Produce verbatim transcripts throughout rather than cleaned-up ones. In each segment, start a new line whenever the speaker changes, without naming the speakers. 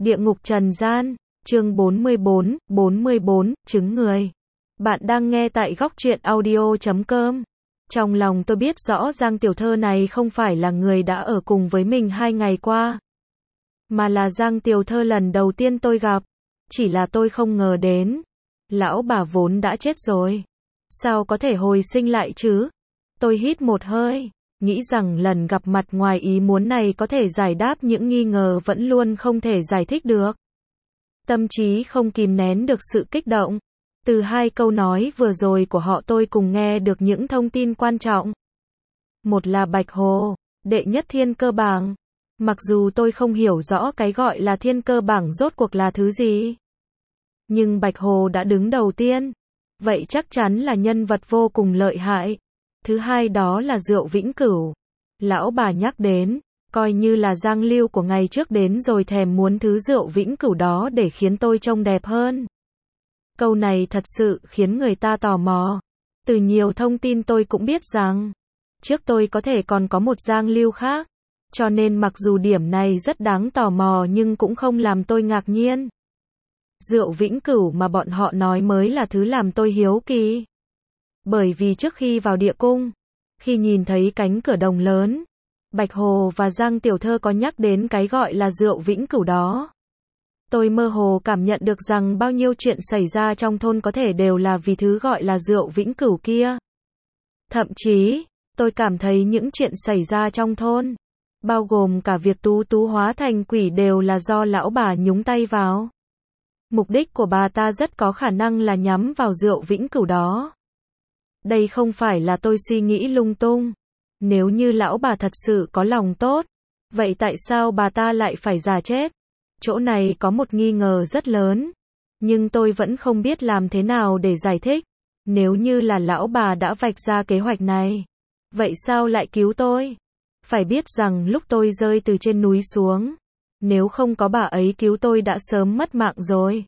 Địa ngục trần gian, chương bốn mươi bốn, bốn mươi bốn, trứng người. Bạn đang nghe tại góc truyện audio chấm com. Trong lòng tôi biết rõ Giang tiểu thơ này không phải là người đã ở cùng với mình hai ngày qua, mà là Giang tiểu thơ lần đầu tiên tôi gặp. Chỉ là tôi không ngờ đến, lão bà vốn đã chết rồi, sao có thể hồi sinh lại chứ? Tôi hít một hơi, nghĩ rằng lần gặp mặt ngoài ý muốn này có thể giải đáp những nghi ngờ vẫn luôn không thể giải thích được. Tâm trí không kìm nén được sự kích động. Từ hai câu nói vừa rồi của họ tôi cùng nghe được những thông tin quan trọng. Một là Bạch Hồ, đệ nhất thiên cơ bảng. Mặc dù tôi không hiểu rõ cái gọi là thiên cơ bảng rốt cuộc là thứ gì, nhưng Bạch Hồ đã đứng đầu tiên, vậy chắc chắn là nhân vật vô cùng lợi hại. Thứ hai đó là rượu vĩnh cửu. Lão bà nhắc đến, coi như là Giang Lưu của ngày trước đến rồi thèm muốn thứ rượu vĩnh cửu đó để khiến tôi trông đẹp hơn. Câu này thật sự khiến người ta tò mò. Từ nhiều thông tin tôi cũng biết rằng, trước tôi có thể còn có một Giang Lưu khác, cho nên mặc dù điểm này rất đáng tò mò nhưng cũng không làm tôi ngạc nhiên. Rượu vĩnh cửu mà bọn họ nói mới là thứ làm tôi hiếu kỳ. Bởi vì trước khi vào địa cung, khi nhìn thấy cánh cửa đồng lớn, Bạch Hồ và Giang tiểu thơ có nhắc đến cái gọi là rượu vĩnh cửu đó. Tôi mơ hồ cảm nhận được rằng bao nhiêu chuyện xảy ra trong thôn có thể đều là vì thứ gọi là rượu vĩnh cửu kia. Thậm chí, tôi cảm thấy những chuyện xảy ra trong thôn, bao gồm cả việc Tú Tú hóa thành quỷ đều là do lão bà nhúng tay vào. Mục đích của bà ta rất có khả năng là nhắm vào rượu vĩnh cửu đó. Đây không phải là tôi suy nghĩ lung tung. Nếu như lão bà thật sự có lòng tốt, vậy tại sao bà ta lại phải giả chết? Chỗ này có một nghi ngờ rất lớn, nhưng tôi vẫn không biết làm thế nào để giải thích. Nếu như là lão bà đã vạch ra kế hoạch này, vậy sao lại cứu tôi? Phải biết rằng lúc tôi rơi từ trên núi xuống, nếu không có bà ấy cứu tôi đã sớm mất mạng rồi.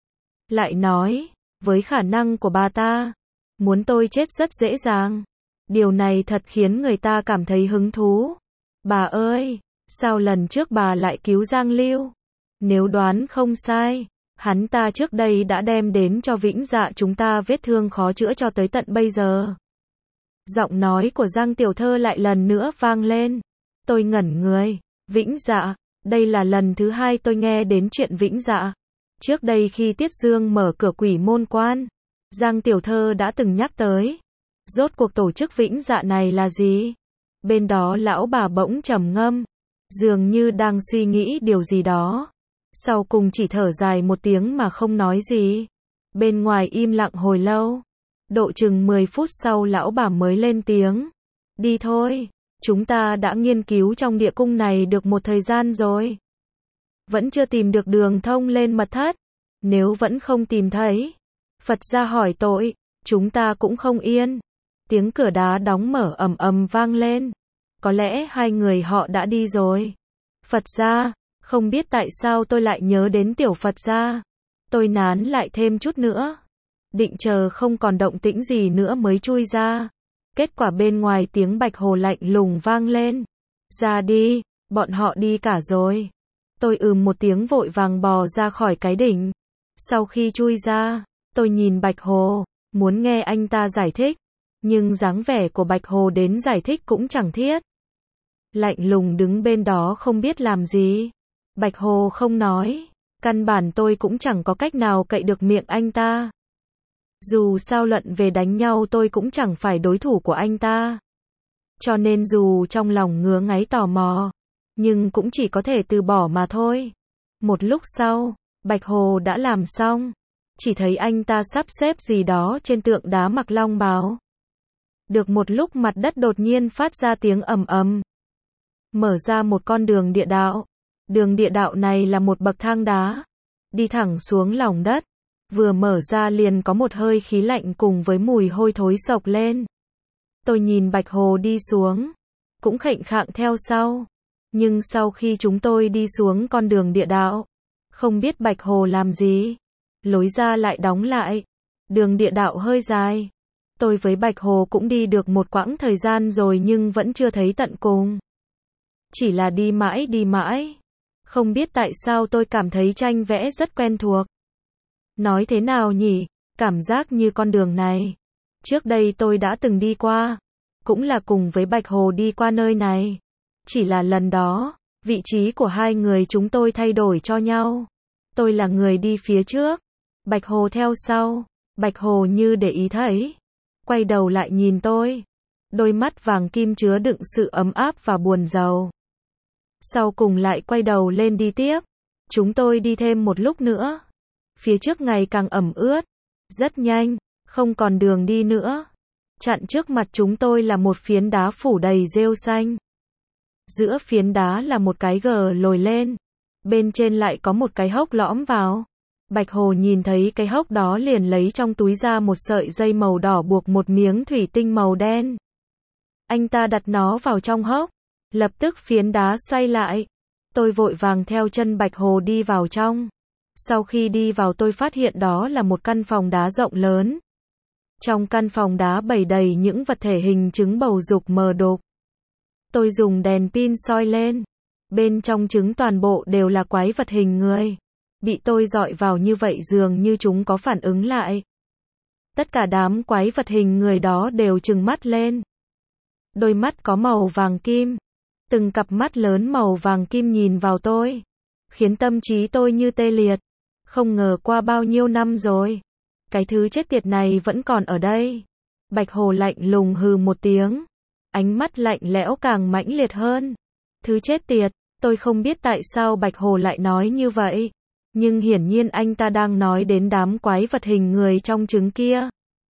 Lại nói, với khả năng của bà ta, muốn tôi chết rất dễ dàng. Điều này thật khiến người ta cảm thấy hứng thú. Bà ơi, sao lần trước bà lại cứu Giang Lưu? Nếu đoán không sai, hắn ta trước đây đã đem đến cho Vĩnh Dạ chúng ta vết thương khó chữa cho tới tận bây giờ. Giọng nói của Giang tiểu thơ lại lần nữa vang lên. Tôi ngẩn người. Vĩnh Dạ, đây là lần thứ hai tôi nghe đến chuyện Vĩnh Dạ. Trước đây khi Tiết Dương mở cửa quỷ môn quan, Giang tiểu thơ đã từng nhắc tới. Rốt cuộc tổ chức Vĩnh Dạ này là gì? Bên đó lão bà bỗng trầm ngâm, dường như đang suy nghĩ điều gì đó. Sau cùng chỉ thở dài một tiếng mà không nói gì. Bên ngoài im lặng hồi lâu. Độ chừng mười phút sau lão bà mới lên tiếng. Đi thôi, chúng ta đã nghiên cứu trong địa cung này được một thời gian rồi. Vẫn chưa tìm được đường thông lên mật thất. Nếu vẫn không tìm thấy, Phật gia hỏi tội, chúng ta cũng không yên. Tiếng cửa đá đóng mở ầm ầm vang lên. Có lẽ hai người họ đã đi rồi. Phật gia, không biết tại sao tôi lại nhớ đến tiểu Phật gia. Tôi nán lại thêm chút nữa, định chờ không còn động tĩnh gì nữa mới chui ra. Kết quả bên ngoài tiếng Bạch Hồ lạnh lùng vang lên. Ra đi, bọn họ đi cả rồi. Tôi ừm một tiếng vội vàng bò ra khỏi cái đỉnh. Sau khi chui ra, tôi nhìn Bạch Hồ, muốn nghe anh ta giải thích. Nhưng dáng vẻ của Bạch Hồ đến giải thích cũng chẳng thiết. Lạnh lùng đứng bên đó không biết làm gì. Bạch Hồ không nói. Căn bản tôi cũng chẳng có cách nào cậy được miệng anh ta. Dù sao luận về đánh nhau tôi cũng chẳng phải đối thủ của anh ta. Cho nên dù trong lòng ngứa ngáy tò mò, nhưng cũng chỉ có thể từ bỏ mà thôi. Một lúc sau, Bạch Hồ đã làm xong. Chỉ thấy anh ta sắp xếp gì đó trên tượng đá mặc long bào. Được một lúc mặt đất đột nhiên phát ra tiếng ầm ầm. Mở ra một con đường địa đạo. Đường địa đạo này là một bậc thang đá, đi thẳng xuống lòng đất. Vừa mở ra liền có một hơi khí lạnh cùng với mùi hôi thối sộc lên. Tôi nhìn Bạch Hồ đi xuống, cũng khệnh khạng theo sau. Nhưng sau khi chúng tôi đi xuống con đường địa đạo, không biết Bạch Hồ làm gì, lối ra lại đóng lại. Đường địa đạo hơi dài. Tôi với Bạch Hồ cũng đi được một quãng thời gian rồi nhưng vẫn chưa thấy tận cùng. Chỉ là đi mãi đi mãi, Không biết tại sao tôi cảm thấy tranh vẽ rất quen thuộc. Nói thế nào nhỉ? Cảm giác như con đường này. Trước đây tôi đã từng đi qua. Cũng là cùng với Bạch Hồ đi qua nơi này. Chỉ là lần đó, vị trí của hai người chúng tôi thay đổi cho nhau. Tôi là người đi phía trước. Bạch Hồ theo sau. Bạch Hồ như để ý thấy. Quay đầu lại nhìn tôi. Đôi mắt vàng kim chứa đựng sự ấm áp và buồn rầu. Sau cùng lại quay đầu lên đi tiếp. Chúng tôi đi thêm một lúc nữa. Phía trước ngày càng ẩm ướt. Rất nhanh, không còn đường đi nữa. Chặn trước mặt chúng tôi là một phiến đá phủ đầy rêu xanh. Giữa phiến đá là một cái gờ lồi lên. Bên trên lại có một cái hốc lõm vào. Bạch Hồ nhìn thấy cái hốc đó liền lấy trong túi ra một sợi dây màu đỏ buộc một miếng thủy tinh màu đen. Anh ta đặt nó vào trong hốc. Lập tức phiến đá xoay lại. Tôi vội vàng theo chân Bạch Hồ đi vào trong. Sau khi đi vào tôi phát hiện đó là một căn phòng đá rộng lớn. Trong căn phòng đá bày đầy những vật thể hình trứng bầu dục mờ đục. Tôi dùng đèn pin soi lên. Bên trong trứng toàn bộ đều là quái vật hình người. Bị tôi dọi vào như vậy dường như chúng có phản ứng lại. Tất cả đám quái vật hình người đó đều trừng mắt lên. Đôi mắt có màu vàng kim. Từng cặp mắt lớn màu vàng kim nhìn vào tôi. Khiến tâm trí tôi như tê liệt. Không ngờ qua bao nhiêu năm rồi. Cái thứ chết tiệt này vẫn còn ở đây. Bạch Hồ lạnh lùng hừ một tiếng. Ánh mắt lạnh lẽo càng mãnh liệt hơn. Thứ chết tiệt, tôi không biết tại sao Bạch Hồ lại nói như vậy. Nhưng hiển nhiên anh ta đang nói đến đám quái vật hình người trong trứng kia.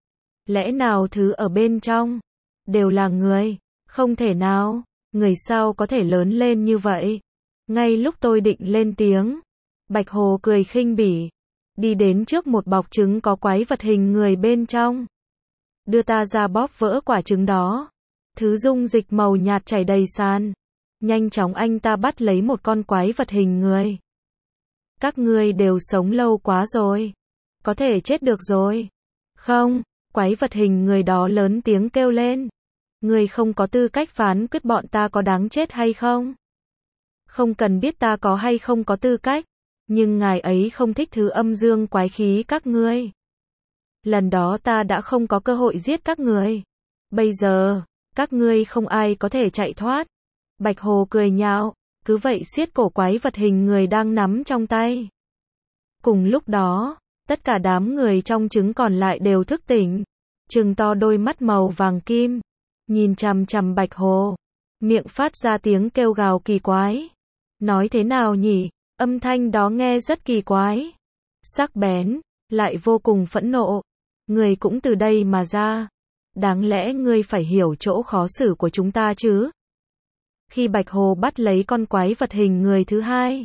Lẽ nào thứ ở bên trong đều là người? Không thể nào, người sao có thể lớn lên như vậy? Ngay lúc tôi định lên tiếng, Bạch Hồ cười khinh bỉ, đi đến trước một bọc trứng có quái vật hình người bên trong. Đưa ta ra bóp vỡ quả trứng đó. Thứ dung dịch màu nhạt chảy đầy sàn. Nhanh chóng anh ta bắt lấy một con quái vật hình người. Các ngươi đều sống lâu quá rồi. Có thể chết được rồi. Không, quái vật hình người đó lớn tiếng kêu lên. Ngươi không có tư cách phán quyết bọn ta có đáng chết hay không. Không cần biết ta có hay không có tư cách. Nhưng ngài ấy không thích thứ âm dương quái khí các ngươi. Lần đó ta đã không có cơ hội giết các người. Bây giờ, các ngươi không ai có thể chạy thoát. Bạch Hồ cười nhạo, cứ vậy siết cổ quái vật hình người đang nắm trong tay. Cùng lúc đó, tất cả đám người trong trứng còn lại đều thức tỉnh. Trừng to đôi mắt màu vàng kim. Nhìn chằm chằm Bạch Hồ. Miệng phát ra tiếng kêu gào kỳ quái. Nói thế nào nhỉ? Âm thanh đó nghe rất kỳ quái. Sắc bén, lại vô cùng phẫn nộ. Người cũng từ đây mà ra. Đáng lẽ ngươi phải hiểu chỗ khó xử của chúng ta chứ. Khi Bạch Hồ bắt lấy con quái vật hình người thứ hai,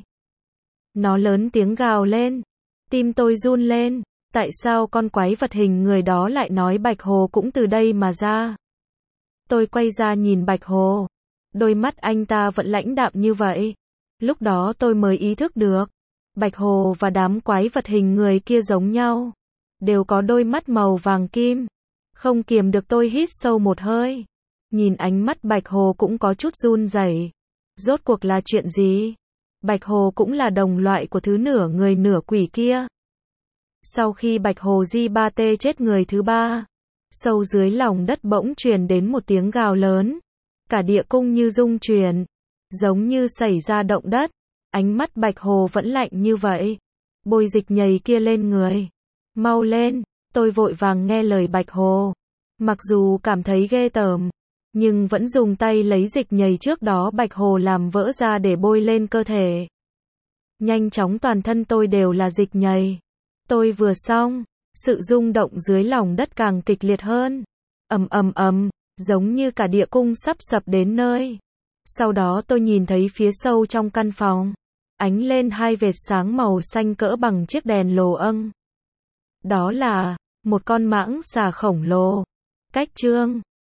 nó lớn tiếng gào lên. Tim tôi run lên. Tại sao con quái vật hình người đó lại nói Bạch Hồ cũng từ đây mà ra? Tôi quay ra nhìn Bạch Hồ. Đôi mắt anh ta vẫn lãnh đạm như vậy. Lúc đó tôi mới ý thức được. Bạch Hồ và đám quái vật hình người kia giống nhau. Đều có đôi mắt màu vàng kim. Không kiềm được tôi hít sâu một hơi. Nhìn ánh mắt Bạch Hồ cũng có chút run rẩy. Rốt cuộc là chuyện gì? Bạch Hồ cũng là đồng loại của thứ nửa người nửa quỷ kia. Sau khi Bạch Hồ di ba tê chết người thứ ba, sâu dưới lòng đất bỗng truyền đến một tiếng gào lớn. Cả địa cung như rung chuyển. Giống như xảy ra động đất. Ánh mắt Bạch Hồ vẫn lạnh như vậy. Bôi dịch nhầy kia lên người. Mau lên. Tôi vội vàng nghe lời Bạch Hồ. Mặc dù cảm thấy ghê tởm, nhưng vẫn dùng tay lấy dịch nhầy trước đó Bạch Hồ làm vỡ ra để bôi lên cơ thể. Nhanh chóng toàn thân tôi đều là dịch nhầy. Tôi vừa xong, sự rung động dưới lòng đất càng kịch liệt hơn. Ầm ầm ầm, giống như cả địa cung sắp sập đến nơi. Sau đó tôi nhìn thấy phía sâu trong căn phòng, ánh lên hai vệt sáng màu xanh cỡ bằng chiếc đèn lồ âng. Đó là một con mãng xà khổng lồ. Cách chương